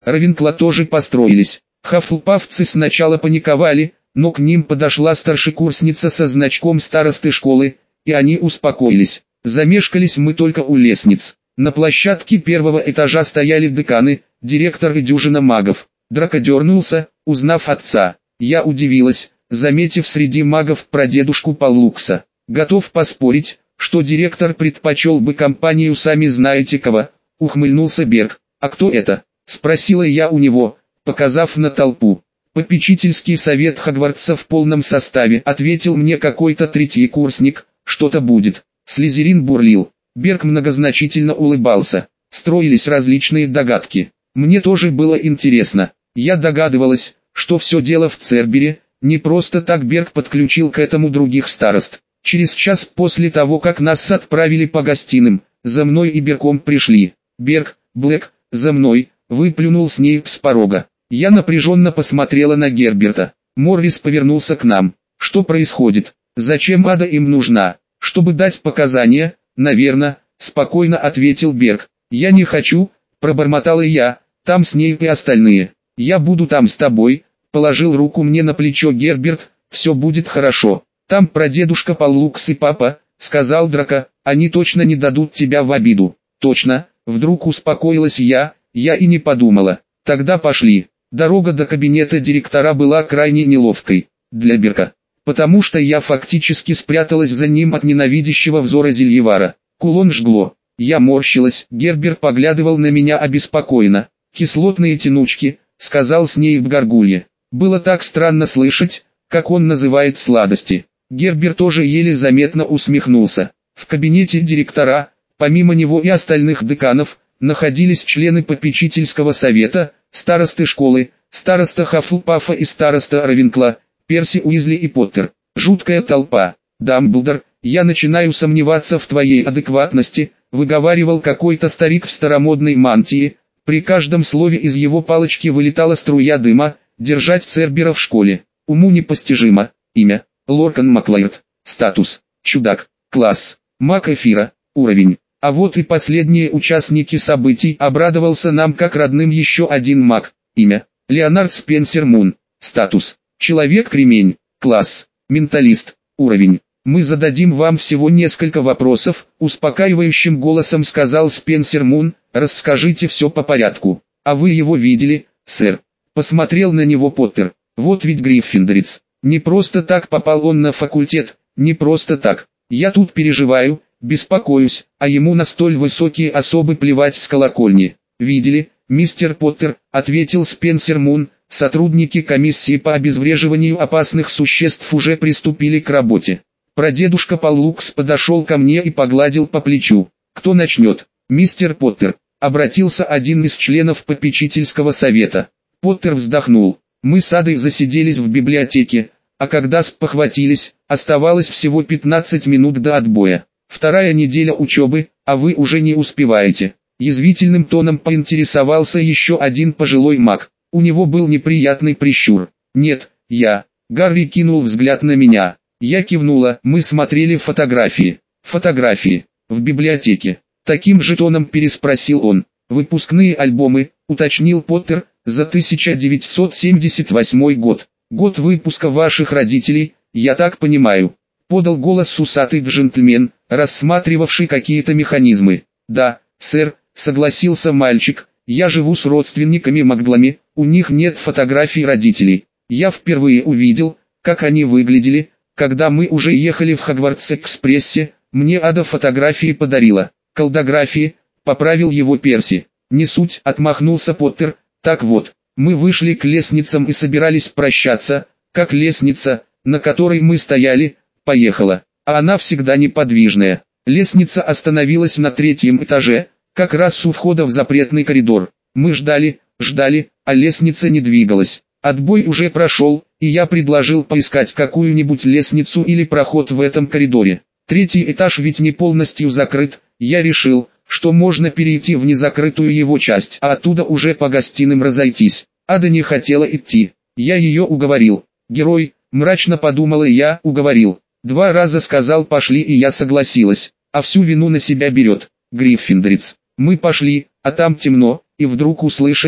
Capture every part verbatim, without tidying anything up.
Равенкла тоже построились. Хафлпафцы сначала паниковали, но к ним подошла старшекурсница со значком старосты школы, и они успокоились. Замешкались мы только у лестниц. На площадке первого этажа стояли деканы, директор и дюжина магов. Драко дернулся, узнав отца. Я удивилась, заметив среди магов прадедушку Паллукса. Готов поспорить, что директор предпочел бы компанию сами знаете кого, ухмыльнулся Берг. А кто это? Спросила я у него, показав на толпу. Попечительский совет Хогвартса в полном составе, ответил мне какой-то третий курсник, что-то будет. Слизерин бурлил. Берг многозначительно улыбался. Строились различные догадки. Мне тоже было интересно. Я догадывалась, что все дело в Цербере, не просто так Берг подключил к этому других старост. Через час после того, как нас отправили по гостиным, за мной и Бергом пришли. Берг, Блэк, за мной, выплюнул Снейп с порога. Я напряженно посмотрела на Герберта. Моррис повернулся к нам. Что происходит? Зачем Ада им нужна? Чтобы дать показания, наверное, спокойно ответил Берг. Я не хочу, пробормотала я, там Снейп и остальные. Я буду там с тобой, положил руку мне на плечо Герберт, все будет хорошо. Там прадедушка Паллукс и папа, сказал Драко, они точно не дадут тебя в обиду. Точно, вдруг успокоилась я, я и не подумала. Тогда пошли. Дорога до кабинета директора была крайне неловкой для Берга, потому что я фактически спряталась за ним от ненавидящего взора Зельевара. Кулон жгло. Я морщилась, Герберт поглядывал на меня обеспокоенно. «Кислотные тянучки», — сказал Снейп Гаргулье. Было так странно слышать, как он называет сладости. Герберт тоже еле заметно усмехнулся. В кабинете директора, помимо него и остальных деканов, находились члены попечительского совета, старосты школы, староста Хафлпафа и староста Равенкла, Перси Уизли и Поттер. Жуткая толпа. «Дамблдор, я начинаю сомневаться в твоей адекватности», выговаривал какой-то старик в старомодной мантии. При каждом слове из его палочки вылетала струя дыма. «Держать Цербера в школе. Уму непостижимо. Имя. Лоркан Маклайд. Статус. Чудак. Класс. Маг эфира. Уровень». А вот и последние участники событий. Обрадовался нам как родным еще один маг. Имя. Леонард Спенсер Мун. Статус. Человек-кремень. Класс. Менталист. Уровень. «Мы зададим вам всего несколько вопросов», — успокаивающим голосом сказал Спенсер Мун, «расскажите все по порядку». «А вы его видели, сэр?» Посмотрел на него Поттер. «Вот ведь гриффиндорец. Не просто так попал он на факультет, не просто так. Я тут переживаю, беспокоюсь, а ему на столь высокие особы плевать с колокольни». «Видели, мистер Поттер», — ответил Спенсер Мун, «сотрудники комиссии по обезвреживанию опасных существ уже приступили к работе». Прадедушка Паллукс подошел ко мне и погладил по плечу. «Кто начнет?» «Мистер Поттер», — обратился один из членов попечительского совета. Поттер вздохнул. «Мы с Адой засиделись в библиотеке, а когда спохватились, оставалось всего пятнадцать минут до отбоя. Вторая неделя учебы, а вы уже не успеваете». Язвительным тоном поинтересовался еще один пожилой маг. У него был неприятный прищур. «Нет, я». Гарри кинул взгляд на меня. Я кивнула, мы смотрели фотографии. Фотографии. В библиотеке. Таким же тоном переспросил он. Выпускные альбомы, уточнил Поттер, за тысяча девятьсот семьдесят восьмой год. Год выпуска ваших родителей, я так понимаю. Подал голос усатый джентльмен, рассматривавший какие-то механизмы. Да, сэр, согласился мальчик, я живу с родственниками Макглами, у них нет фотографий родителей. Я впервые увидел, как они выглядели, когда мы уже ехали в Хогвартс-экспрессе, мне Ада фотографии подарила. Колдографии, поправил его Перси. Не суть, отмахнулся Поттер. Так вот, мы вышли к лестницам и собирались прощаться, как лестница, на которой мы стояли, поехала. А она всегда неподвижная. Лестница остановилась на третьем этаже, как раз у входа в запретный коридор. Мы ждали, ждали, а лестница не двигалась. Отбой уже прошел, и я предложил поискать какую-нибудь лестницу или проход в этом коридоре. Третий этаж ведь не полностью закрыт, я решил, что можно перейти в незакрытую его часть, а оттуда уже по гостиным разойтись. Ада не хотела идти, я ее уговорил. Герой, мрачно подумала я, уговорил. Два раза сказал пошли и я согласилась, а всю вину на себя берет. Гриффиндорец. Мы пошли, а там темно, и вдруг услышали,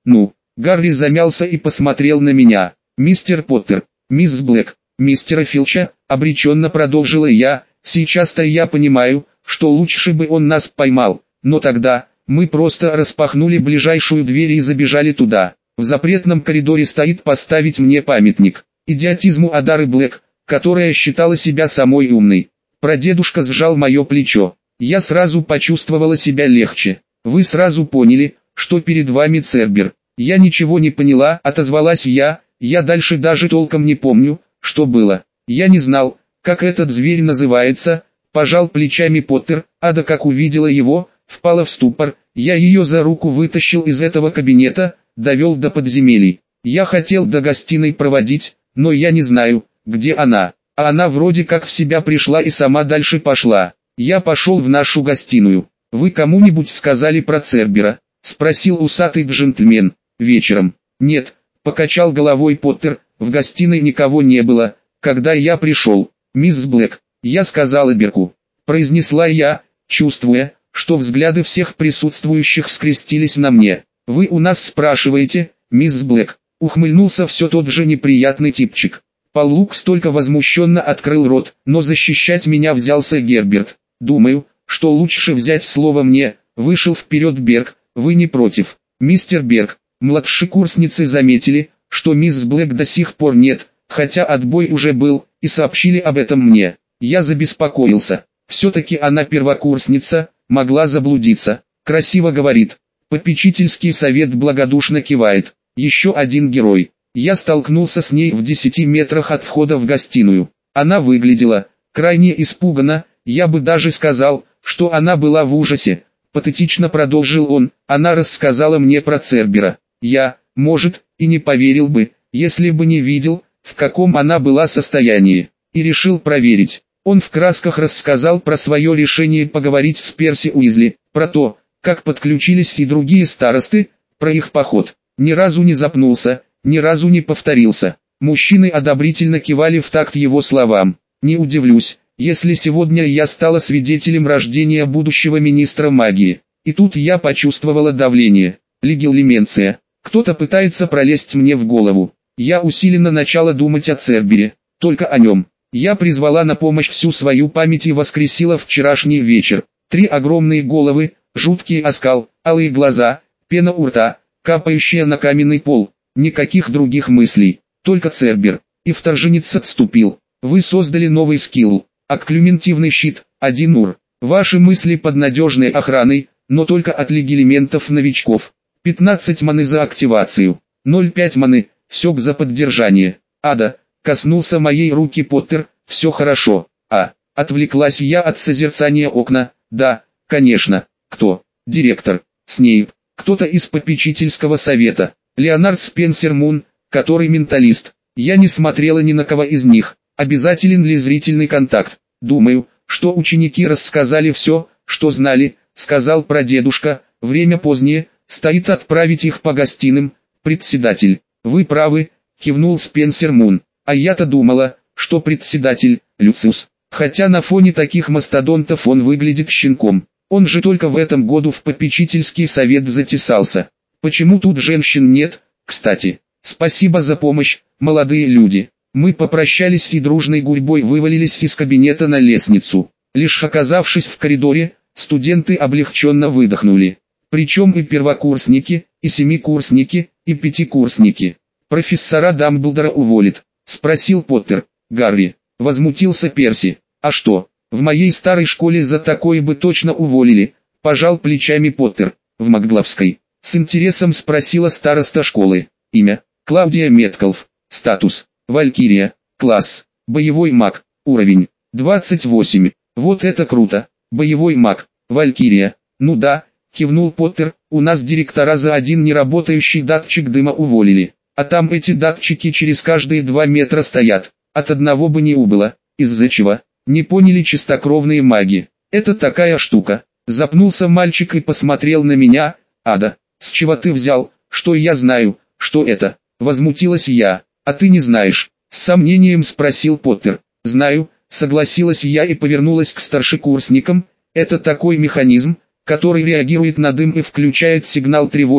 Ну, Гарри замялся и посмотрел на меня. «Мистер Поттер, мисс Блэк, мистера Филча», обреченно продолжила я, «сейчас-то я понимаю, что лучше бы он нас поймал, но тогда мы просто распахнули ближайшую дверь и забежали туда. В запретном коридоре стоит поставить мне памятник идиотизму Адары Блэк, которая считала себя самой умной». Прадедушка сжал мое плечо. Я сразу почувствовала себя легче. «Вы сразу поняли, что перед вами Цербер?» «Я ничего не поняла», — отозвалась я, «я дальше даже толком не помню, что было. Я не знал, как этот зверь называется», — пожал плечами Поттер. Ада, как увидела его, впала в ступор. Я ее за руку вытащил из этого кабинета, довел до подземелий. Я хотел до гостиной проводить, но я не знаю, где она. А она вроде как в себя пришла и сама дальше пошла. Я пошел в нашу гостиную. «Вы кому-нибудь сказали про Цербера?» — спросил усатый джентльмен. «Вечером». «Нет», — покачал головой Поттер, «в гостиной никого не было, когда я пришел». «Мисс Блэк, я сказала Берку», — произнесла я, чувствуя, что взгляды всех присутствующих скрестились на мне. «Вы у нас спрашиваете, мисс Блэк?» — ухмыльнулся все тот же неприятный типчик. Пол Лукс только возмущенно открыл рот, но защищать меня взялся Герберт. «Думаю, что лучше взять слово мне», — вышел вперед Берг. «Вы не против?» «Мистер Берг». Младшекурсницы заметили, что мисс Блэк до сих пор нет, хотя отбой уже был, и сообщили об этом мне. Я забеспокоился. Все-таки она первокурсница, могла заблудиться. «Красиво говорит». Попечительский совет благодушно кивает. Еще один герой. Я столкнулся с ней в десяти метрах от входа в гостиную. Она выглядела крайне испуганно, я бы даже сказал, что она была в ужасе. Патетично продолжил он, она рассказала мне про Цербера. Я, может, и не поверил бы, если бы не видел, в каком она была состоянии, и решил проверить. Он в красках рассказал про свое решение поговорить с Перси Уизли, про то, как подключились и другие старосты, про их поход. Ни разу не запнулся, ни разу не повторился. Мужчины одобрительно кивали в такт его словам. Не удивлюсь, если сегодня я стала свидетелем рождения будущего министра магии. И тут я почувствовала давление. Легилименция. Кто-то пытается пролезть мне в голову. Я усиленно начала думать о Цербере, только о нем. Я призвала на помощь всю свою память и воскресила вчерашний вечер. Три огромные головы, жуткий оскал, алые глаза, пена у рта, капающая на каменный пол. Никаких других мыслей, только Цербер. И вторженец отступил. Вы создали новый скилл. Акклюментивный щит, один ур. Ваши мысли под надежной охраной, но только от легилиментов новичков. пятнадцать маны за активацию. ноль целых пять маны, сёк за поддержание. Ада, коснулся моей руки Поттер, все хорошо. А, отвлеклась я от созерцания окна. Да, конечно. Кто? Директор. Снейп. Кто-то из попечительского совета. Леонард Спенсер Мун, который менталист. Я не смотрела ни на кого из них. Обязателен ли зрительный контакт? Думаю, что ученики рассказали все, что знали, сказал прадедушка. Время позднее, стоит отправить их по гостиным. Председатель. Вы правы, кивнул Спенсер Мун. А я-то думала, что председатель, Люциус. Хотя на фоне таких мастодонтов он выглядит щенком. Он же только в этом году в попечительский совет затесался. Почему тут женщин нет, кстати? Спасибо за помощь, молодые люди. Мы попрощались и дружной гурьбой вывалились из кабинета на лестницу. Лишь оказавшись в коридоре, студенты облегченно выдохнули. Причем и первокурсники, и семикурсники, и пятикурсники. «Профессора Дамблдора уволит?» — спросил Поттер. «Гарри», — возмутился Перси. «А что, в моей старой школе за такое бы точно уволили?» — пожал плечами Поттер. «В Макглавской?» — с интересом спросила староста школы. «Имя? Клаудия Меткалф. Статус? Валькирия. Класс? Боевой маг. Уровень? двадцать восемь. Вот это круто. Боевой маг. Валькирия. Ну да», — кивнул Поттер, «у нас директора за один неработающий датчик дыма уволили. А там эти датчики через каждые два метра стоят. От одного бы не убыло. Из-за чего? Не поняли чистокровные маги. Это такая штука». Запнулся мальчик и посмотрел на меня. «Ада, с чего ты взял, что я знаю, что это?» Возмутилась я. «А ты не знаешь?» С сомнением спросил Поттер. «Знаю», согласилась я и повернулась к старшекурсникам. «Это такой механизм, который реагирует на дым и включает сигнал тревоги,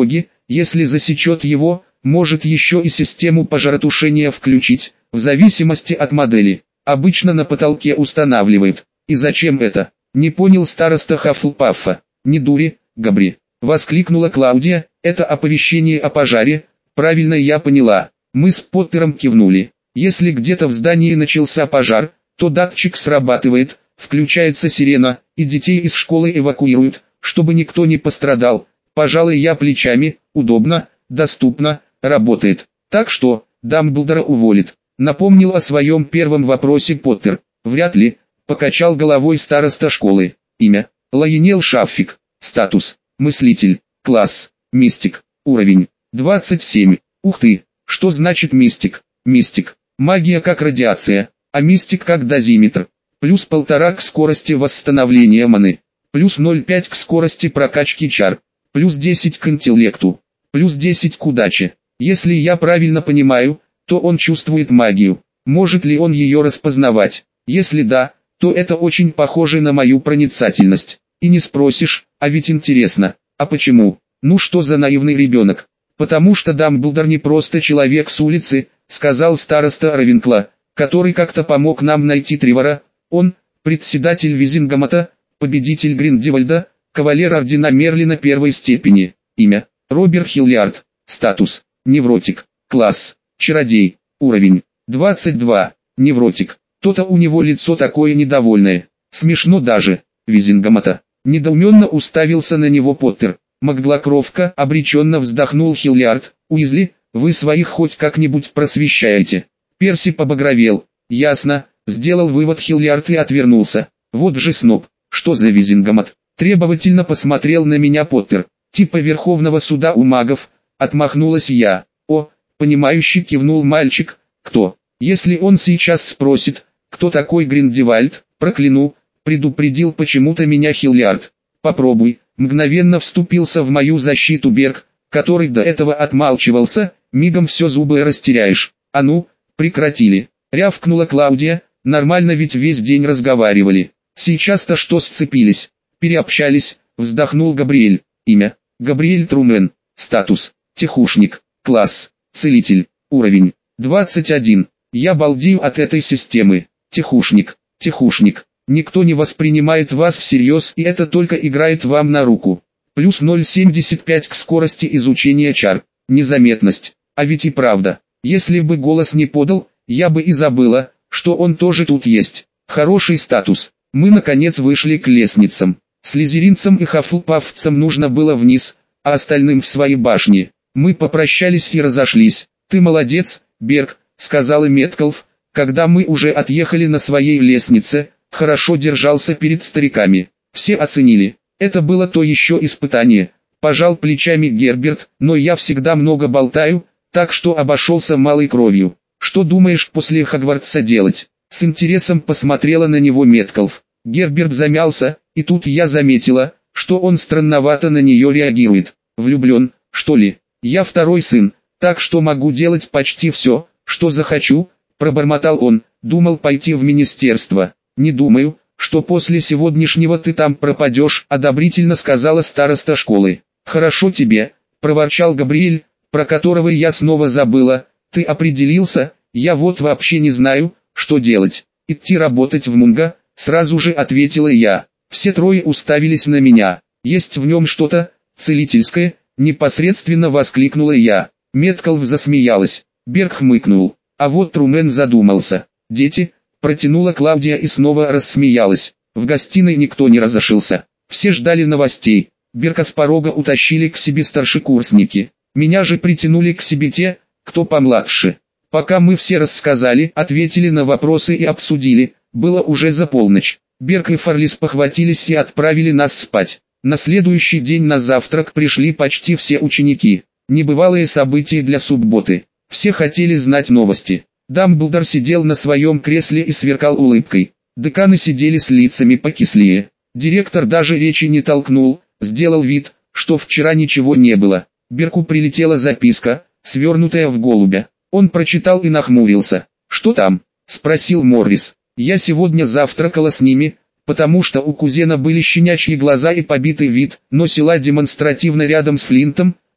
Если засечет его, может еще и систему пожаротушения включить, в зависимости от модели. Обычно на потолке устанавливает. И зачем это? Не понял староста Хаффлпаффа. Не дури, Габри. Воскликнула Клаудия, это оповещение о пожаре, правильно я поняла. Мы с Поттером кивнули. Если где-то в здании начался пожар, то датчик срабатывает, включается сирена, и детей из школы эвакуируют, чтобы никто не пострадал. Пожалуй, я плечами, удобно, доступно, работает. Так что, Дамблдора уволит. Напомнил о своем первом вопросе Поттер. Вряд ли, покачал головой староста школы. Имя: Лайонел Шаффик. Статус: мыслитель. Класс: мистик. Уровень: двадцать семь. Ух ты, что значит мистик? Мистик. Магия как радиация, а мистик как дозиметр. Плюс полтора к скорости восстановления маны. Плюс ноль целых пять к скорости прокачки чар. Плюс десять к интеллекту. Плюс десять к удаче. Если я правильно понимаю, то он чувствует магию. Может ли он ее распознавать? Если да, то это очень похоже на мою проницательность. И не спросишь, а ведь интересно, а почему? Ну что за наивный ребенок? Потому что Дамблдор не просто человек с улицы, сказал староста Равенкла, который как-то помог нам найти Тревора. Он, председатель Визингамата, победитель Гриндевальда, кавалер ордена Мерлина первой степени. Имя: Роберт Хиллиард. Статус: невротик. Класс: чародей. Уровень: двадцать два. Невротик. То-то у него лицо такое недовольное. Смешно даже. Визингамата. Недоуменно уставился на него Поттер. Маглокровка, обреченно вздохнул Хиллиард. Уизли, вы своих хоть как-нибудь просвещаете. Перси побагровел. Ясно, сделал вывод Хиллиард и отвернулся. Вот же сноб. Что за Визингамат? Требовательно посмотрел на меня Поттер. Типа Верховного суда у магов. Отмахнулась я. О, понимающе кивнул мальчик. Кто? Если он сейчас спросит, кто такой Гриндевальд, прокляну, предупредил почему-то меня Хиллиард. Попробуй, мгновенно вступился в мою защиту Берг, который до этого отмалчивался, мигом все зубы растеряешь. А ну, прекратили, рявкнула Клаудия, нормально ведь весь день разговаривали. Сейчас-то что сцепились, переобщались, вздохнул Габриэль. Имя: Габриэль Трумен. Статус: тихушник. Класс: целитель. Уровень: двадцать один. Я балдею от этой системы. Тихушник, тихушник. Никто не воспринимает вас всерьез, и это только играет вам на руку. Плюс ноль целых семьдесят пять к скорости изучения чар. Незаметность. А ведь и правда, если бы голос не подал, я бы и забыла, что он тоже тут есть. Хороший статус. Мы наконец вышли к лестницам. Слизеринцам и хаффлпаффцам нужно было вниз, а остальным в свои башни. Мы попрощались и разошлись. Ты молодец, Берг, сказала Меткалф, когда мы уже отъехали на своей лестнице. Хорошо держался перед стариками. Все оценили. Это было то еще испытание. Пожал плечами Герберт, но я всегда много болтаю, так что обошелся малой кровью. Что думаешь после Хогвартса делать? С интересом посмотрела на него Меткалф. Герберт замялся, и тут я заметила, что он странновато на нее реагирует. Влюблен, что ли? Я второй сын, так что могу делать почти все, что захочу, пробормотал он. Думал пойти в министерство. Не думаю, что после сегодняшнего ты там пропадешь, одобрительно сказала староста школы. Хорошо тебе, проворчал Габриэль, про которого я снова забыла. Ты определился? Я вот вообще не знаю, что делать. Идти работать в Мунго? Сразу же ответила я. Все трое уставились на меня. Есть в нем что-то целительское? Непосредственно воскликнула я. Меткалф засмеялась. Берг хмыкнул. А вот Трумен задумался. Дети, протянула Клаудия и снова рассмеялась. В гостиной никто не разошелся. Все ждали новостей. Берга с порога утащили к себе старшекурсники. Меня же притянули к себе те, кто помладше. Пока мы все рассказали, ответили на вопросы и обсудили, было уже за полночь. Берг и Фарлис похватились и отправили нас спать. На следующий день на завтрак пришли почти все ученики. Небывалые события для субботы. Все хотели знать новости. Дамблдор сидел на своем кресле и сверкал улыбкой. Деканы сидели с лицами покислее. Директор даже речи не толкнул, сделал вид, что вчера ничего не было. Бергу прилетела записка, свернутая в голубя. Он прочитал и нахмурился. «Что там?» – спросил Моррис. «Я сегодня завтракала с ними, потому что у кузена были щенячьи глаза и побитый вид, но села демонстративно рядом с Флинтом,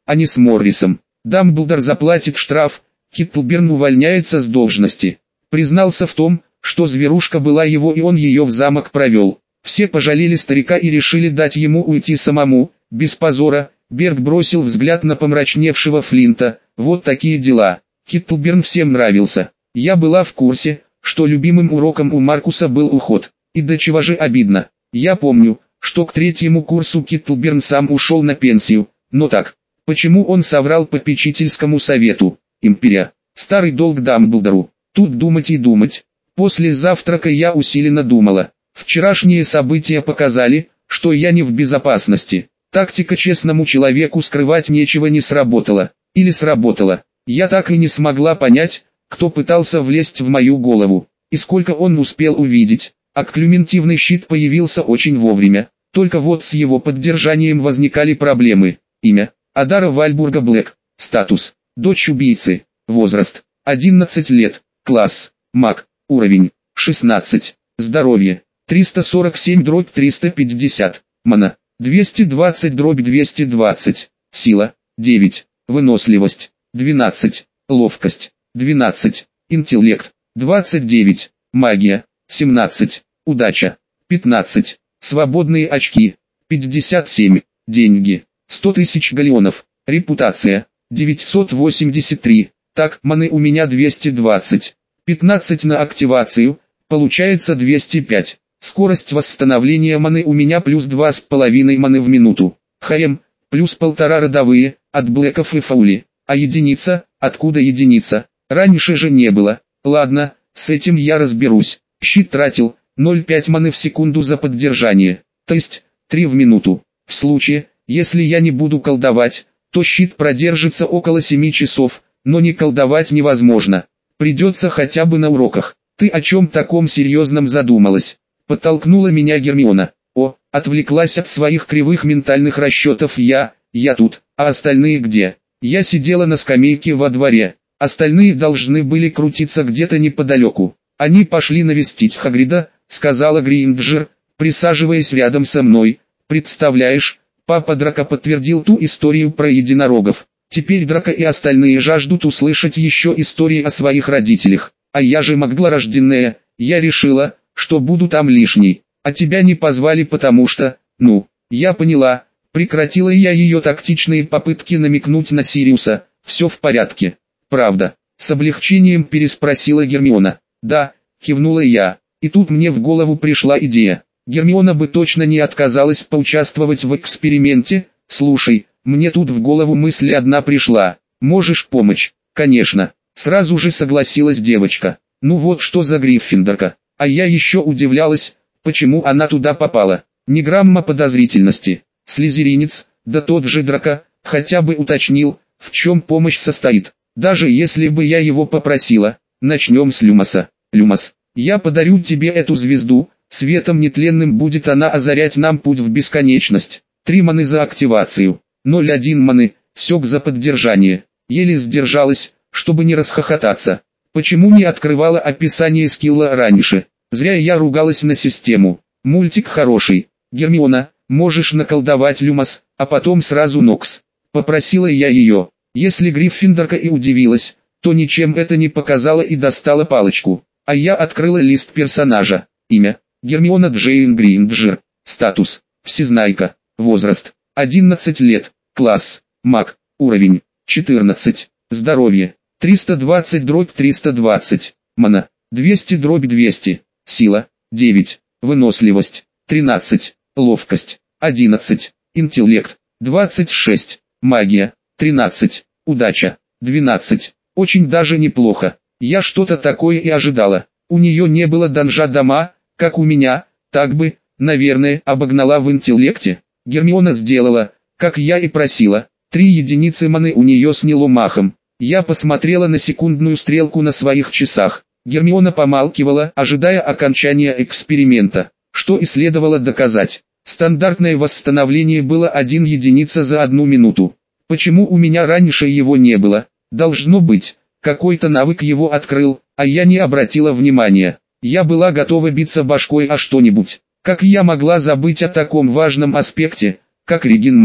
а не с Моррисом. Дамблдор заплатит штраф, Китлберн увольняется с должности. Признался в том, что зверушка была его и он ее в замок провел. Все пожалели старика и решили дать ему уйти самому, без позора. Берг бросил взгляд на помрачневшего Флинта. Вот такие дела. Китлберн всем нравился. Я была в курсе, что любимым уроком у Маркуса был уход. И до чего же обидно. Я помню, что к третьему курсу Китлберн сам ушел на пенсию. Но так, почему он соврал попечительскому совету? Империя. Старый долг Дамблдору. Тут думать и думать. После завтрака я усиленно думала. Вчерашние события показали, что я не в безопасности. Тактика честному человеку скрывать нечего не сработала. Или сработала. Я так и не смогла понять, кто пытался влезть в мою голову. И сколько он успел увидеть. Акклюментивный щит появился очень вовремя. Только вот с его поддержанием возникали проблемы. Имя. Адара Вальбурга Блэк. Статус. Дочь убийцы. Возраст. одиннадцать лет. Класс. Маг. Уровень. шестнадцать. Здоровье. триста сорок семь дробь триста пятьдесят. Мана. двести двадцать дробь двести двадцать. Сила. девять. Выносливость. двенадцать. Ловкость. двенадцать. Интеллект. двадцать девять. Магия. семнадцать. Удача. пятнадцать. Свободные очки. пятьдесят семь. Деньги. сто тысяч галеонов. Репутация. девятьсот восемьдесят три. Так, маны у меня двести двадцать. пятнадцать на активацию. Получается двести пять. Скорость восстановления маны у меня плюс два с половиной маны в минуту. ХМ. Плюс полтора родовые, от Блэков и Фаули. А единица, откуда единица? Раньше же не было. Ладно, с этим я разберусь. Щит тратил ноль целых пять маны в секунду за поддержание. То есть, три в минуту. В случае, если я не буду колдовать, то щит продержится около семи часов, но не колдовать невозможно. Придется хотя бы на уроках. Ты о чем таком серьезном задумалась? Подтолкнула меня Гермиона. О, отвлеклась от своих кривых ментальных расчетов я, я тут, а остальные где? Я сидела на скамейке во дворе, остальные должны были крутиться где-то неподалеку. Они пошли навестить Хагрида, сказала Гринджер, присаживаясь рядом со мной. Представляешь, папа Драко подтвердил ту историю про единорогов. Теперь Драко и остальные жаждут услышать еще истории о своих родителях. А я же маглорожденная, я решила, что буду там лишней. А тебя не позвали потому что, ну, я поняла, прекратила я ее тактичные попытки намекнуть на Сириуса. Все в порядке. Правда? С облегчением переспросила Гермиона. Да, кивнула я. И тут мне в голову пришла идея. Гермиона бы точно не отказалась поучаствовать в эксперименте. Слушай, мне тут в голову мысль одна пришла. Можешь помочь? Конечно. Сразу же согласилась девочка. Ну вот что за Гриффиндорка. А я еще удивлялась, почему она туда попала. Ни грамма подозрительности. Слизеринец, да тот же Драко, хотя бы уточнил, в чем помощь состоит. Даже если бы я его попросила. Начнем с Люмоса. Люмос, я подарю тебе эту звезду, светом нетленным будет она озарять нам путь в бесконечность. Три маны за активацию, ноль целых одна маны, сёк за поддержание. Еле сдержалась, чтобы не расхохотаться. Почему не открывала описание скилла раньше? Зря я ругалась на систему. Мультик хороший. Гермиона, можешь наколдовать Люмос, а потом сразу Нокс. Попросила я ее. Если Гриффиндорка и удивилась, то ничем это не показала и достала палочку. А я открыла лист персонажа. Имя. Гермиона Джейн Гринджер. Статус. Всезнайка. Возраст. одиннадцать лет. Класс. Маг. Уровень. четырнадцать. Здоровье. триста двадцать дробь триста двадцать. Мана. двести дробь двести. Сила. девять. Выносливость. тринадцать. Ловкость. одиннадцать. Интеллект. двадцать шесть. Магия. тринадцать. Удача. двенадцать. Очень даже неплохо. Я что-то такое и ожидала. У нее не было данжа дома, как у меня, так бы, наверное, обогнала в интеллекте. Гермиона сделала, как я и просила. Три единицы маны у нее сняло махом. Я посмотрела на секундную стрелку на своих часах. Гермиона помалкивала, ожидая окончания эксперимента, что и следовало доказать. Стандартное восстановление было один единица за одну минуту. Почему у меня раньше его не было? Должно быть, какой-то навык его открыл, а я не обратила внимания. Я была готова биться башкой о что-нибудь. Как я могла забыть о таком важном аспекте, как реген маны?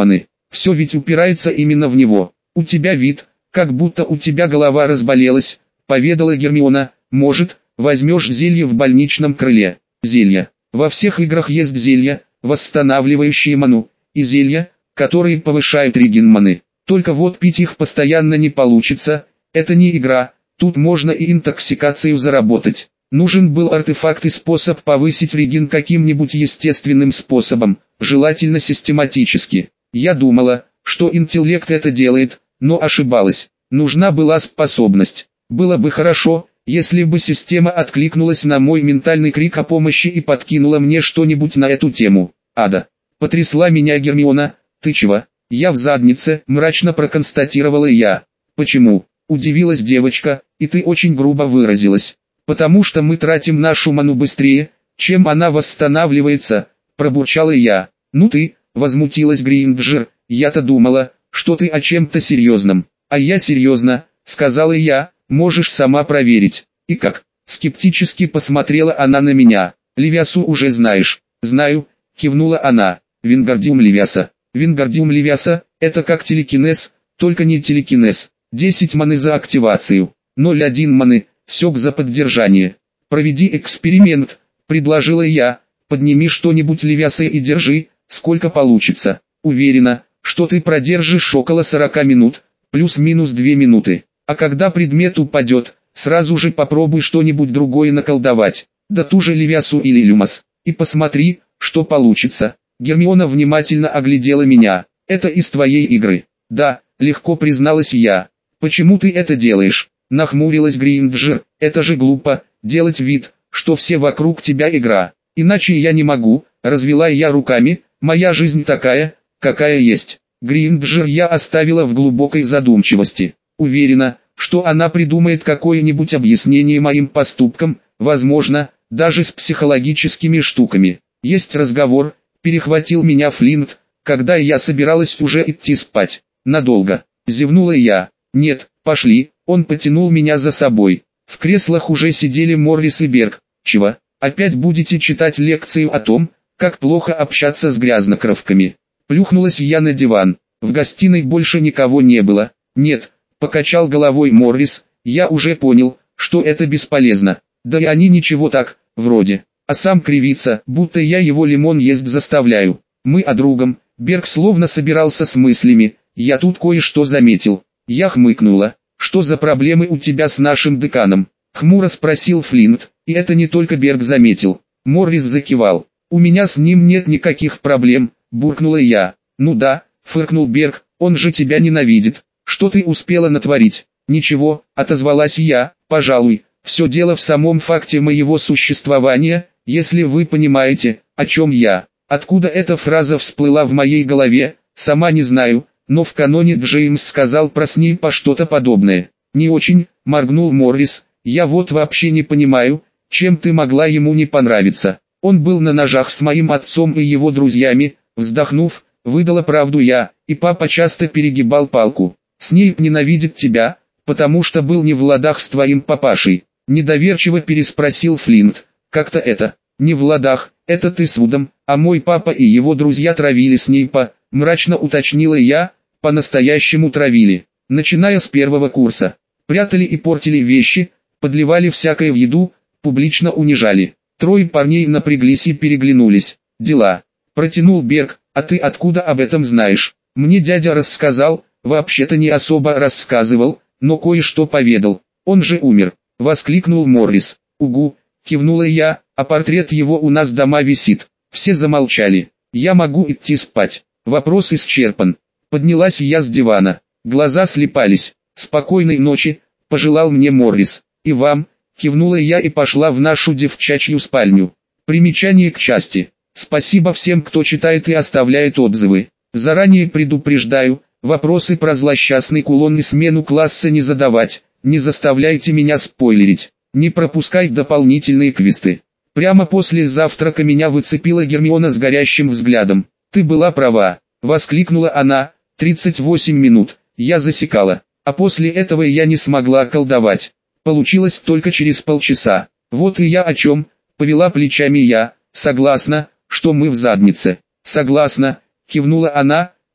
Все ведь упирается именно в него. У тебя вид, как будто у тебя голова разболелась, поведала Гермиона. Может, возьмешь зелье в больничном крыле? Зелья. Во всех играх есть зелья, восстанавливающие ману, и зелья, которые повышают реген маны. Только вот пить их постоянно не получится, это не игра, тут можно и интоксикацию заработать. Нужен был артефакт и способ повысить реген каким-нибудь естественным способом, желательно систематически. Я думала, что интеллект это делает, но ошибалась. Нужна была способность. Было бы хорошо, если бы система откликнулась на мой ментальный крик о помощи и подкинула мне что-нибудь на эту тему. Ада. Потрясла меня Гермиона. Ты чего? Я в заднице, мрачно проконстатировала я. Почему? Удивилась девочка, и ты очень грубо выразилась. Потому что мы тратим нашу ману быстрее, чем она восстанавливается, пробурчала я. Ну ты, возмутилась Гринджер, я-то думала, что ты о чем-то серьезном. А я серьезно, сказала я, можешь сама проверить. И как? Скептически посмотрела она на меня. Левиасу уже знаешь. Знаю, кивнула она. Вингардиум Левиаса. Вингардиум Левиаса, это как телекинез, только не телекинез. десять маны за активацию, ноль целых одна маны, сёк за поддержание. Проведи эксперимент, предложила я, подними что-нибудь Левиаса и держи, сколько получится. Уверена, что ты продержишь около сорока минут, плюс-минус две минуты. А когда предмет упадет, сразу же попробуй что-нибудь другое наколдовать, да ту же Левиасу или Люмос, и посмотри, что получится. Гермиона внимательно оглядела меня. Это из твоей игры? Да, легко призналась я. Почему ты это делаешь? Нахмурилась Гринджер. Это же глупо, делать вид, что все вокруг тебя игра. Иначе я не могу, развела я руками, моя жизнь такая, какая есть. Гринджер я оставила в глубокой задумчивости. Уверена, что она придумает какое-нибудь объяснение моим поступкам, возможно, даже с психологическими штуками. Есть разговор, перехватил меня Флинт, когда я собиралась уже идти спать. Надолго. Зевнула я. Нет, пошли, он потянул меня за собой. В креслах уже сидели Моррис и Берг. Чего? Опять будете читать лекцию о том, как плохо общаться с грязнокровками? Плюхнулась я на диван. В гостиной больше никого не было. Нет, покачал головой Моррис, я уже понял, что это бесполезно. Да и они ничего так, вроде. А сам кривится, будто я его лимон есть заставляю. Мы о другом. Берг словно собирался с мыслями. Я тут кое-что заметил. Я хмыкнула. Что за проблемы у тебя с нашим деканом? Хмуро спросил Флинт. И это не только Берг заметил. Моррис закивал. У меня с ним нет никаких проблем, буркнула я. Ну да, фыркнул Берг, он же тебя ненавидит. Что ты успела натворить? Ничего, отозвалась я, пожалуй. Все дело в самом факте моего существования, если вы понимаете, о чем я. Откуда эта фраза всплыла в моей голове, сама не знаю, но в каноне Джеймс сказал про Снейпа что-то подобное. Не очень, моргнул Моррис, я вот вообще не понимаю, чем ты могла ему не понравиться. Он был на ножах с моим отцом и его друзьями, вздохнув, выдала правду я, и папа часто перегибал палку. Снейп ненавидит тебя, потому что был не в ладах с твоим папашей. Недоверчиво переспросил Флинт. Как-то это, не в ладах, это ты с Вудом, а мой папа и его друзья травили Снейпа, мрачно уточнила я, по-настоящему травили. Начиная с первого курса. Прятали и портили вещи, подливали всякое в еду, публично унижали. Трое парней напряглись и переглянулись. Дела. Протянул Берг, а ты откуда об этом знаешь? Мне дядя рассказал, вообще-то не особо рассказывал, но кое-что поведал. Он же умер. Воскликнул Моррис. Угу, кивнула я, а портрет его у нас дома висит. Все замолчали. Я могу идти спать. Вопрос исчерпан. Поднялась я с дивана. Глаза слепались. Спокойной ночи, пожелал мне Моррис. И вам, кивнула я и пошла в нашу девчачью спальню. Примечание к части. Спасибо всем, кто читает и оставляет отзывы. Заранее предупреждаю, вопросы про злосчастный кулон и смену класса не задавать. Не заставляйте меня спойлерить. Не пропускай дополнительные квесты. Прямо после завтрака меня выцепила Гермиона с горящим взглядом. «Ты была права», — воскликнула она. тридцать восемь минут, я засекала. А после этого я не смогла колдовать. Получилось только через полчаса. Вот и я о чем, повела плечами я. Согласна, что мы в заднице. Согласна, кивнула она.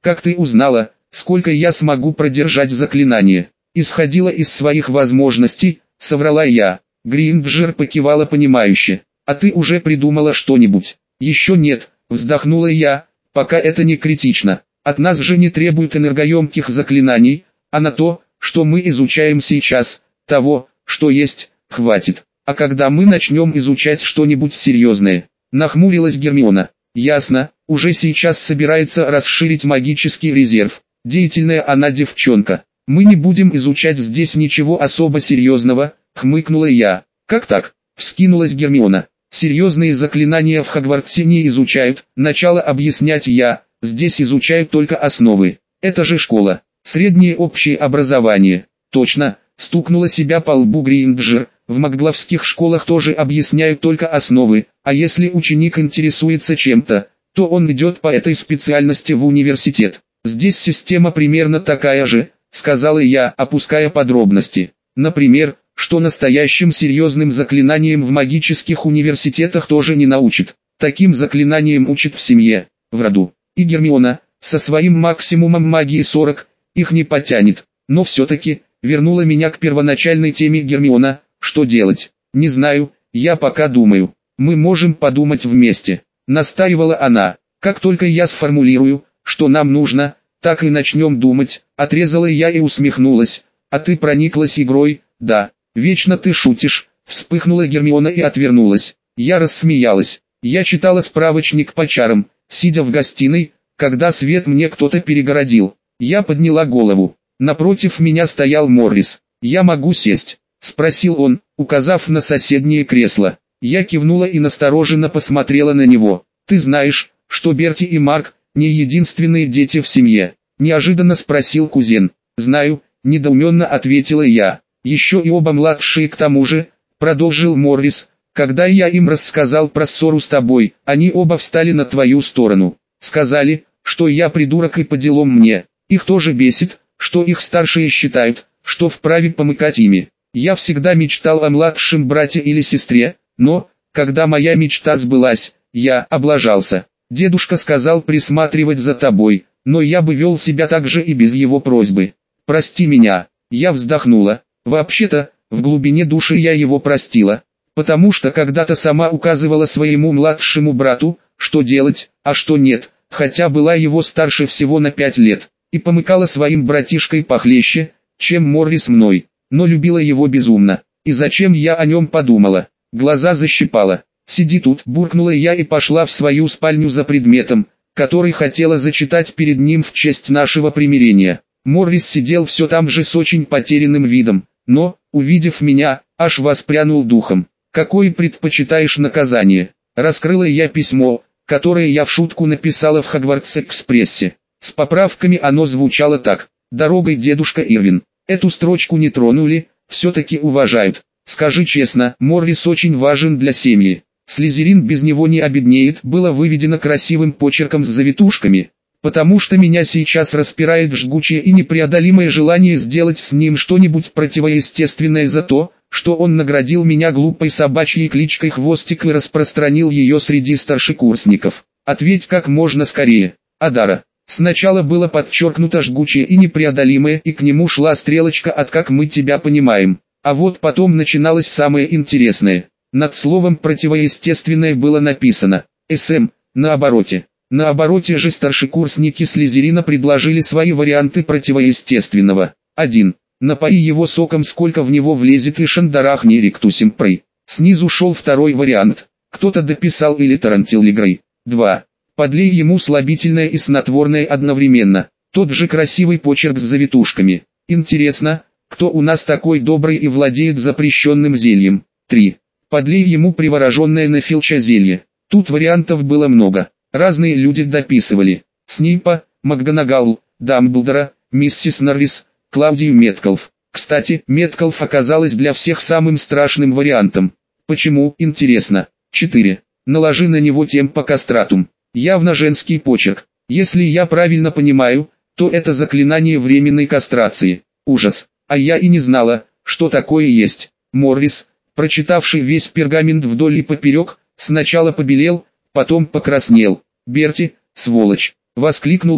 Как ты узнала, сколько я смогу продержать заклинание? Исходила из своих возможностей, соврала я. Гринджер покивала понимающе. А ты уже придумала что-нибудь? Еще нет, вздохнула я, пока это не критично. От нас же не требуют энергоемких заклинаний, а на то, что мы изучаем сейчас, того, что есть, хватит. А когда мы начнем изучать что-нибудь серьезное? Нахмурилась Гермиона. Ясно, уже сейчас собирается расширить магический резерв. Деятельная она девчонка. Мы не будем изучать здесь ничего особо серьезного, хмыкнула я. Как так? Вскинулась Гермиона. Серьезные заклинания в Хогвартсе не изучают, начала объяснять я, здесь изучают только основы. Это же школа, среднее общее образование. Точно, стукнула себя по лбу Гринджер, в магловских школах тоже объясняют только основы, а если ученик интересуется чем-то, то он идет по этой специальности в университет. Здесь система примерно такая же, сказала я, опуская подробности. Например, что настоящим серьезным заклинанием в магических университетах тоже не научат. Таким заклинанием учат в семье, в роду. И Гермиона, со своим максимумом магии сорок, их не потянет. Но все-таки, вернула меня к первоначальной теме Гермиона, что делать? Не знаю, я пока думаю. Мы можем подумать вместе. Настаивала она. Как только я сформулирую, что нам нужно, так и начнем думать. Отрезала я и усмехнулась. А ты прониклась игрой, да. Вечно ты шутишь, вспыхнула Гермиона и отвернулась. Я рассмеялась. Я читала справочник по чарам, сидя в гостиной, когда свет мне кто-то перегородил. Я подняла голову. Напротив меня стоял Моррис. «Я могу сесть?» — спросил он, указав на соседнее кресло. Я кивнула и настороженно посмотрела на него. «Ты знаешь, что Берти и Марк не единственные дети в семье?» — неожиданно спросил кузен. «Знаю», — недоуменно ответила я. «Еще и оба младшие к тому же», — продолжил Моррис. «Когда я им рассказал про ссору с тобой, они оба встали на твою сторону. Сказали, что я придурок и по делам мне. Их тоже бесит, что их старшие считают, что вправе помыкать ими. Я всегда мечтал о младшем брате или сестре, но, когда моя мечта сбылась, я облажался. Дедушка сказал присматривать за тобой, но я бы вел себя так же и без его просьбы. Прости меня». Я вздохнула. Вообще-то, в глубине души я его простила, потому что когда-то сама указывала своему младшему брату, что делать, а что нет, хотя была его старше всего на пять лет, и помыкала своим братишкой похлеще, чем Моррис мной, но любила его безумно. И зачем я о нем подумала? Глаза защипала. «Сиди тут», буркнула я и пошла в свою спальню за предметом, который хотела зачитать перед ним в честь нашего примирения. Моррис сидел все там же с очень потерянным видом, но, увидев меня, аж воспрянул духом. «Какое предпочитаешь наказание?» Раскрыла я письмо, которое я в шутку написала в Хогвартс-экспрессе. С поправками оно звучало так: «Дорогой, дедушка Ирвин». Эту строчку не тронули, все-таки уважают. Скажи честно, Моррис очень важен для семьи. Слизерин без него не обеднеет, было выведено красивым почерком с завитушками. Потому что меня сейчас распирает жгучее и непреодолимое желание сделать с ним что-нибудь противоестественное за то, что он наградил меня глупой собачьей кличкой Хвостик и распространил ее среди старшекурсников. Ответь как можно скорее. Адара. Сначала было подчеркнуто жгучее и непреодолимое, и к нему шла стрелочка от «как мы тебя понимаем». А вот потом начиналось самое интересное. Над словом «противоестественное» было написано «СМ» на обороте. На обороте же старшекурсники Слизерина предложили свои варианты противоестественного. один. Напои его соком, сколько в него влезет, и шандарахни ректусим прей. Снизу шел второй вариант. Кто-то дописал или тарантилигрой. два. Подлей ему слабительное и снотворное одновременно. Тот же красивый почерк с завитушками. Интересно, кто у нас такой добрый и владеет запрещенным зельем? три. Подлей ему привороженное на Филча зелье. Тут вариантов было много. Разные люди дописывали. Снипа, МакГонагал, Дамблдора, миссис Норрис, Клаудию Меткалф. Кстати, Меткалф оказалась для всех самым страшным вариантом. Почему, интересно? четыре. Наложи на него темпо кастратум. Явно женский почерк. Если я правильно понимаю, то это заклинание временной кастрации. Ужас. А я и не знала, что такое есть. Моррис, прочитавший весь пергамент вдоль и поперек, сначала побелел, потом покраснел. «Берти, сволочь!» — воскликнул он.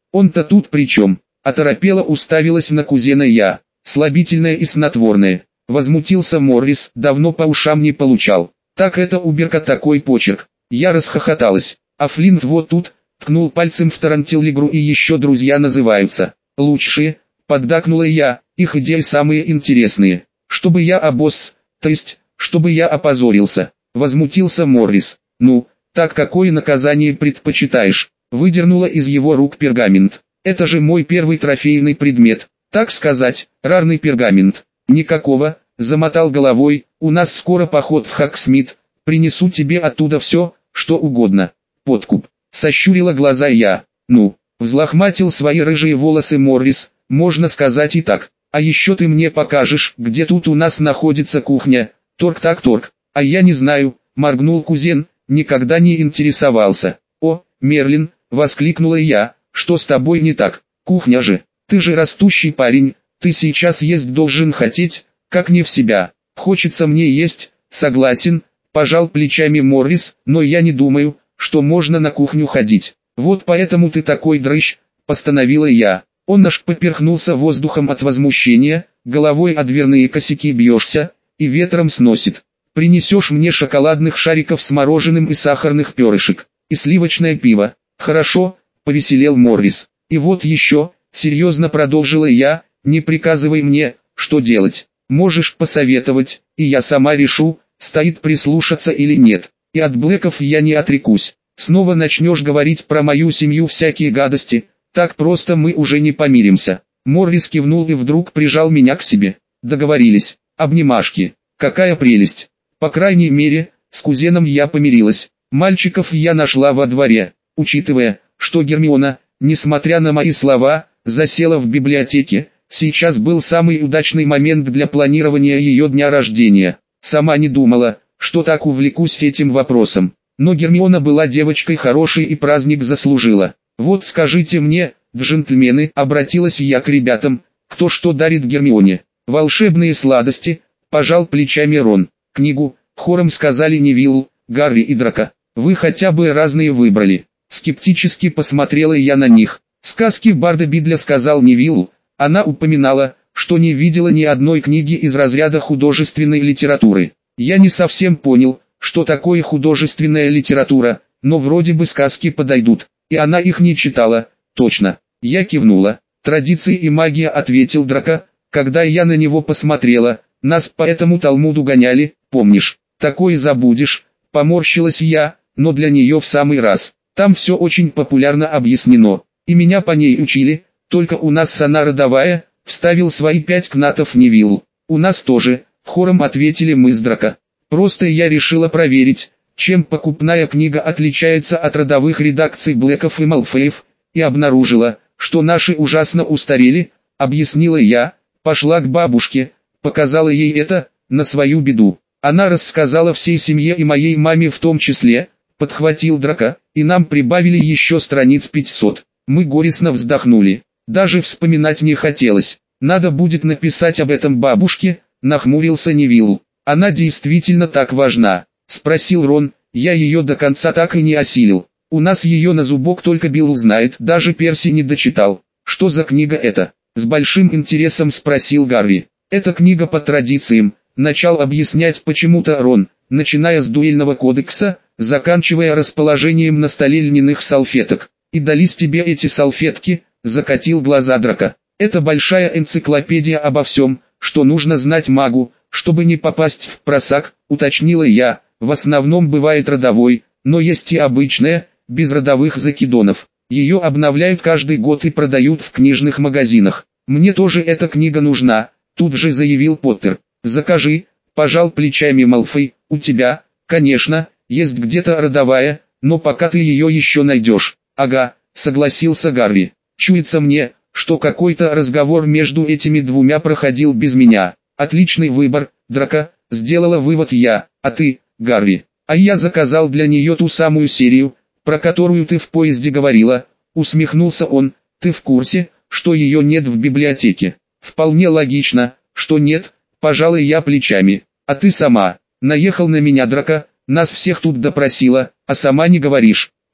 Он-то тут при чем? Оторопела уставилась на кузена я. Слабительное и снотворное. Возмутился Моррис, давно по ушам не получал. Так это у Берка такой почерк. Я расхохоталась. А Флинт вот тут, ткнул пальцем в Тарантиллигру и еще друзья называются. Лучшие, поддакнула я, их идеи самые интересные. Чтобы я обосс, то есть, чтобы я опозорился. Возмутился Моррис. Ну, так какое наказание предпочитаешь? Выдернула из его рук пергамент. Это же мой первый трофейный предмет. Так сказать, рарный пергамент. Никакого, замотал головой, у нас скоро поход в Хаксмит. Принесу тебе оттуда все, что угодно. Подкуп. Сощурила глаза я. Ну, взлохматил свои рыжие волосы Моррис, можно сказать и так. А еще ты мне покажешь, где тут у нас находится кухня. Торг так торг. А я не знаю, моргнул кузен, никогда не интересовался. О, Мерлин, воскликнула я, что с тобой не так? Кухня же, ты же растущий парень, ты сейчас есть должен хотеть, как не в себя. Хочется мне есть, согласен, пожал плечами Моррис, но я не думаю, что можно на кухню ходить. Вот поэтому ты такой дрыщ, постановила я. Он аж поперхнулся воздухом от возмущения, головой о дверные косяки бьешься, и ветром сносит. Принесешь мне шоколадных шариков с мороженым и сахарных перышек, и сливочное пиво. Хорошо, повеселел Моррис. И вот еще, серьезно продолжила я, не приказывай мне, что делать. Можешь посоветовать, и я сама решу, стоит прислушаться или нет. И от Блэков я не отрекусь. Снова начнешь говорить про мою семью всякие гадости, так просто мы уже не помиримся. Моррис кивнул и вдруг прижал меня к себе. Договорились. Обнимашки. Какая прелесть. По крайней мере, с кузеном я помирилась. Мальчиков я нашла во дворе. Учитывая, что Гермиона, несмотря на мои слова, засела в библиотеке, сейчас был самый удачный момент для планирования ее дня рождения. Сама не думала, что так увлекусь этим вопросом. Но Гермиона была девочкой хорошей и праздник заслужила. Вот скажите мне, джентльмены, обратилась я к ребятам, кто что дарит Гермионе. Волшебные сладости, пожал плечами Рон. Книгу, хором сказали Невиллу, Гарри и Драко. Вы хотя бы разные выбрали. Скептически посмотрела я на них. Сказки Барда Бидля, сказал Невиллу. Она упоминала, что не видела ни одной книги из разряда художественной литературы. Я не совсем понял, что такое художественная литература, но вроде бы сказки подойдут. И она их не читала, точно. Я кивнула. Традиции и магия, ответил Драко, когда я на него посмотрела. Нас по этому Талмуду гоняли, помнишь? Такое забудешь. Поморщилась я, но для нее в самый раз. Там все очень популярно объяснено. И меня по ней учили, только у нас она родовая, вставил свои пять кнатов Невилл. У нас тоже, хором ответили мы с Драко. Просто я решила проверить, чем покупная книга отличается от родовых редакций Блэков и Малфеев, и обнаружила, что наши ужасно устарели, объяснила я, пошла к бабушке, показала ей это, на свою беду. Она рассказала всей семье и моей маме в том числе, подхватил Драко, и нам прибавили еще страниц пятьсот. Мы горестно вздохнули, даже вспоминать не хотелось. Надо будет написать об этом бабушке, нахмурился Невилл. Она действительно так важна? Спросил Рон, я ее до конца так и не осилил. У нас ее на зубок только Билл знает, даже Перси не дочитал. Что за книга это? С большим интересом спросил Гарри. Это книга по традициям, начал объяснять почему-то Рон, начиная с дуэльного кодекса, заканчивая расположением на столе льняных салфеток. И дались тебе эти салфетки, закатил глаза Драко. Это большая энциклопедия обо всем, что нужно знать магу, чтобы не попасть в просак, уточнила я. В основном бывает родовой, но есть и обычная, без родовых закидонов. Ее обновляют каждый год и продают в книжных магазинах. Мне тоже эта книга нужна, тут же заявил Поттер. Закажи, пожал плечами Малфой. У тебя, конечно, есть где-то родовая, но пока ты ее еще найдешь. Ага, согласился Гарри. Чуется мне, что какой-то разговор между этими двумя проходил без меня. Отличный выбор, Драко, сделала вывод я. А ты, Гарри? А я заказал для нее ту самую серию, про которую ты в поезде говорила, усмехнулся он. Ты в курсе, что ее нет в библиотеке? Вполне логично, что нет, пожалуй я плечами. А ты сама, наехал на меня Драко, нас всех тут допросила, а сама не говоришь.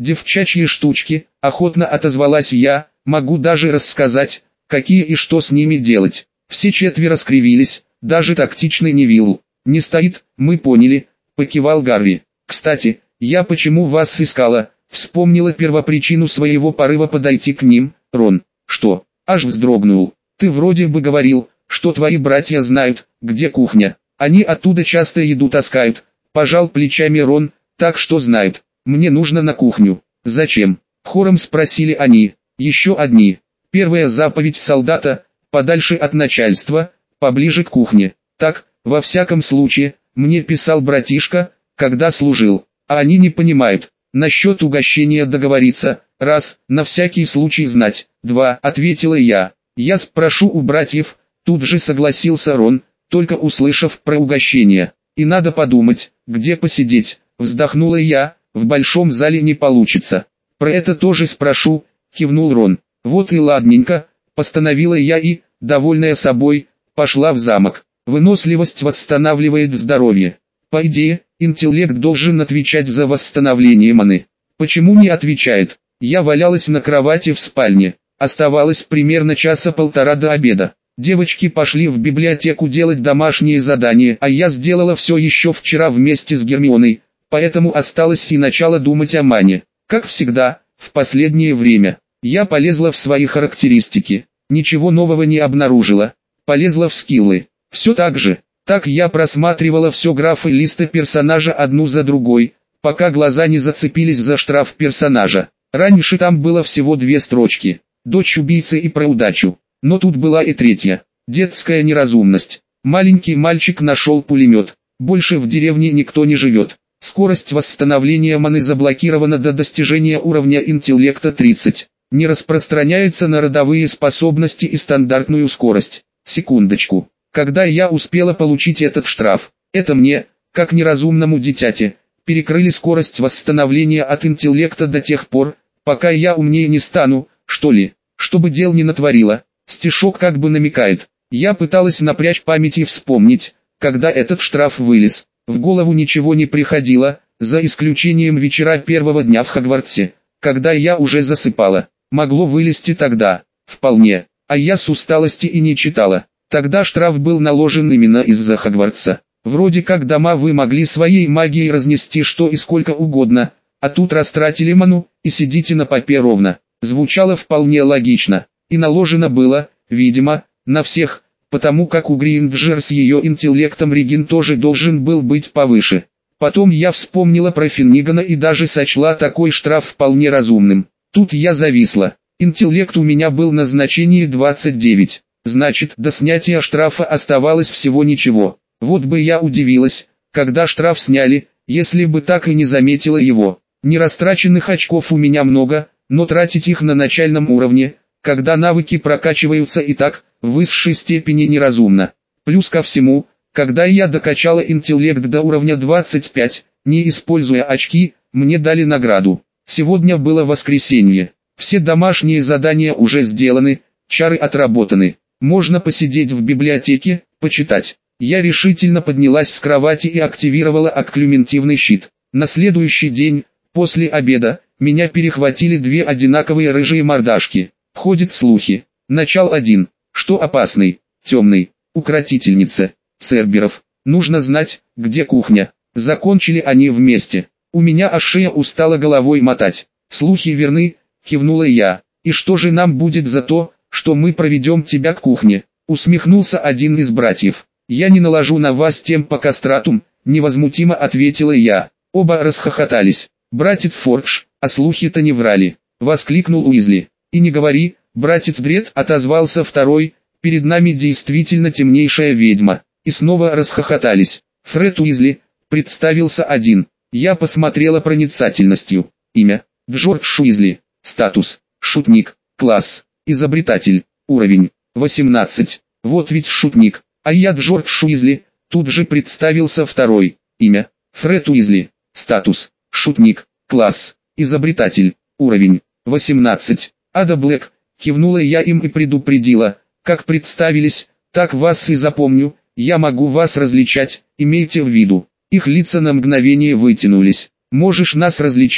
девчачьи штучки, охотно отозвалась я, могу даже рассказать, какие и что с ними делать. Все четверо скривились, даже тактичный Невилл. Не стоит, мы поняли, покивал Гарри. Кстати, я почему вас искала, вспомнила первопричину своего порыва подойти к ним, Рон. Что? Аж вздрогнул. Ты вроде бы говорил, что твои братья знают, где кухня. Они оттуда часто еду таскают. Пожал плечами Рон, так что знают. Мне нужно на кухню. Зачем? Хором спросили они. Еще одни. Первая заповедь солдата, подальше от начальства, поближе к кухне. Так, во всяком случае, мне писал братишка, когда служил. А они не понимают. Насчет угощения договориться, раз, на всякий случай знать, два, ответила я. Я спрошу у братьев, тут же согласился Рон, только услышав про угощение. И надо подумать, где посидеть, вздохнула я, в большом зале не получится. Про это тоже спрошу, кивнул Рон. Вот и ладненько, постановила я и, довольная собой, пошла в замок. Выносливость восстанавливает здоровье. По идее, интеллект должен отвечать за восстановление маны. Почему не отвечает? Я валялась на кровати в спальне. Оставалось примерно часа полтора до обеда. Девочки пошли в библиотеку делать домашние задания, а я сделала все еще вчера вместе с Гермионой, поэтому осталось и начало думать о мане. Как всегда, в последнее время, я полезла в свои характеристики. Ничего нового не обнаружила. Полезла в скиллы. Все так же. Так я просматривала все графы листа персонажа одну за другой, пока глаза не зацепились за штраф персонажа. Раньше там было всего две строчки. Дочь убийцы и про удачу. Но тут была и третья. Детская неразумность. Маленький мальчик нашел пулемет. Больше в деревне никто не живет. Скорость восстановления маны заблокирована до достижения уровня интеллекта тридцать. Не распространяется на родовые способности и стандартную скорость. Секундочку. Когда я успела получить этот штраф, это мне, как неразумному дитяти, перекрыли скорость восстановления от интеллекта до тех пор, пока я умнее не стану, что ли, чтобы дел не натворила. Стишок как бы намекает. Я пыталась напрячь память и вспомнить, когда этот штраф вылез. В голову ничего не приходило, за исключением вечера первого дня в Хогвартсе, когда я уже засыпала. Могло вылезти тогда, вполне, а я с усталости и не читала. Тогда штраф был наложен именно из-за Хогвартса. Вроде как дома вы могли своей магией разнести что и сколько угодно, а тут растратили ману, и сидите на попе ровно. Звучало вполне логично. И наложено было, видимо, на всех, потому как у Гринджер с ее интеллектом Регин тоже должен был быть повыше. Потом я вспомнила про Финнигана и даже сочла такой штраф вполне разумным. Тут я зависла. Интеллект у меня был на значении двадцать девять. Значит, до снятия штрафа оставалось всего ничего. Вот бы я удивилась, когда штраф сняли, если бы так и не заметила его. Нерастраченных очков у меня много, но тратить их на начальном уровне, когда навыки прокачиваются и так, в высшей степени неразумно. Плюс ко всему, когда я докачала интеллект до уровня двадцать пять, не используя очки, мне дали награду. Сегодня было воскресенье. Все домашние задания уже сделаны, чары отработаны. Можно посидеть в библиотеке, почитать. Я решительно поднялась с кровати и активировала окклюментивный щит. На следующий день, после обеда, меня перехватили две одинаковые рыжие мордашки. Ходят слухи. Начал один, что опасный, темный, укротительница, церберов. Нужно знать, где кухня. Закончили они вместе. У меня аж шея устала головой мотать. Слухи верны, кивнула я. И что же нам будет за то, что мы проведем тебя к кухне? Усмехнулся один из братьев. Я не наложу на вас темпо кастратум, невозмутимо ответила я. Оба расхохотались. Братец Фордж, а слухи-то не врали. Воскликнул Уизли. И не говори, братец Дред, отозвался второй, перед нами действительно темнейшая ведьма. И снова расхохотались. Фред Уизли, представился один. Я посмотрела проницательностью. Имя, Джордж Уизли. Статус, шутник. Класс, изобретатель. Уровень, восемнадцать. Вот ведь шутник. А я Джордж Уизли. Тут же представился второй. Имя, Фред Уизли. Статус, шутник. Класс, изобретатель. Уровень, восемнадцать. Ада Блэк, кивнула я им и предупредила. Как представились, так вас и запомню. Я могу вас различать, имейте в виду. Их лица на мгновение вытянулись. Можешь нас различить?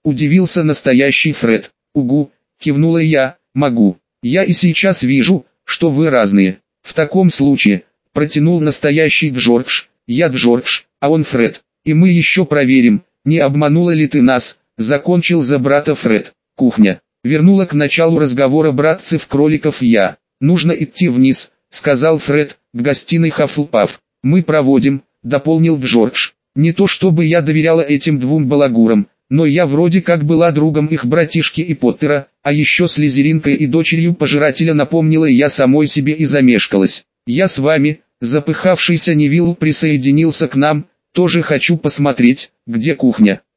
удивился настоящий Фред. «Угу», кивнула я, «могу. Я и сейчас вижу, что вы разные». «В таком случае», протянул настоящий Джордж, «я Джордж, а он Фред. И мы еще проверим, не обманула ли ты нас», закончил за брата Фред. Кухня. Вернула к началу разговора братцев-кроликов я. «Нужно идти вниз», сказал Фред, «к гостиной Хаффлпаф. Мы проводим», дополнил Джордж. Не то чтобы я доверяла этим двум балагурам, но я вроде как была другом их братишки и Поттера, а еще слизеринкой и дочерью пожирателя, напомнила я самой себе и замешкалась. «Я с вами», запыхавшийся Невилл присоединился к нам, «тоже хочу посмотреть, где кухня».